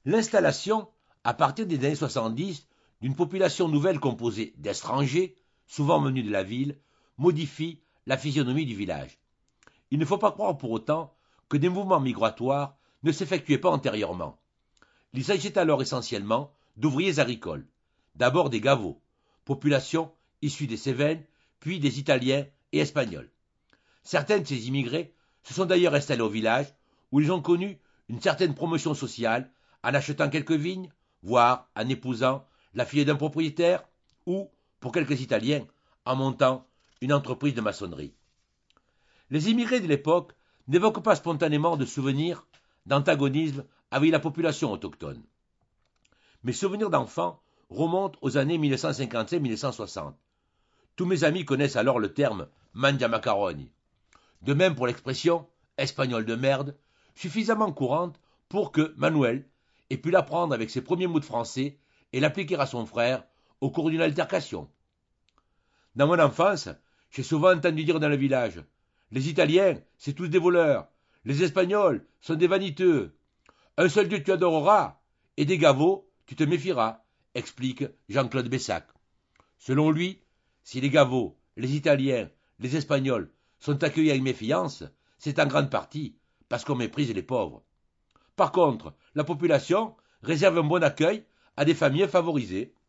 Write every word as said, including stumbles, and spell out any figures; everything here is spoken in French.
L'installation, à partir des années soixante-dix, d'une population nouvelle composée d'étrangers, souvent venus de la ville, modifie la physionomie du village. Il ne faut pas croire pour autant que des mouvements migratoires ne s'effectuaient pas antérieurement. Il s'agissait alors essentiellement d'ouvriers agricoles, d'abord des Gavot, population issue des Cévennes, puis des Italiens et Espagnols. Certains de ces immigrés se sont d'ailleurs installés au village, où ils ont connu une certaine promotion sociale en achetant quelques vignes, voire en épousant la fille d'un propriétaire, ou, pour quelques Italiens, en montant une entreprise de maçonnerie. Les immigrés de l'époque n'évoquent pas spontanément de souvenirs d'antagonisme avec la population autochtone. Mes souvenirs d'enfant remontent aux années mille neuf cent cinquante-cinq à mille neuf cent soixante. Tous mes amis connaissent alors le terme mangia macaroni. De même pour l'expression espagnol de merde, suffisamment courante pour que Manuel ait pu l'apprendre avec ses premiers mots de français et l'appliquer à son frère au cours d'une altercation. Dans mon enfance, j'ai souvent entendu dire dans le village: les Italiens, c'est tous des voleurs. Les Espagnols sont des vaniteux. Un seul Dieu tu adoreras, et des Gavots tu te méfieras, explique Jean-Claude Bessac. Selon lui, si les Gavots, les Italiens, les Espagnols sont accueillis avec méfiance, c'est en grande partie parce qu'on méprise les pauvres. Par contre, la population réserve un bon accueil à des familles favorisées.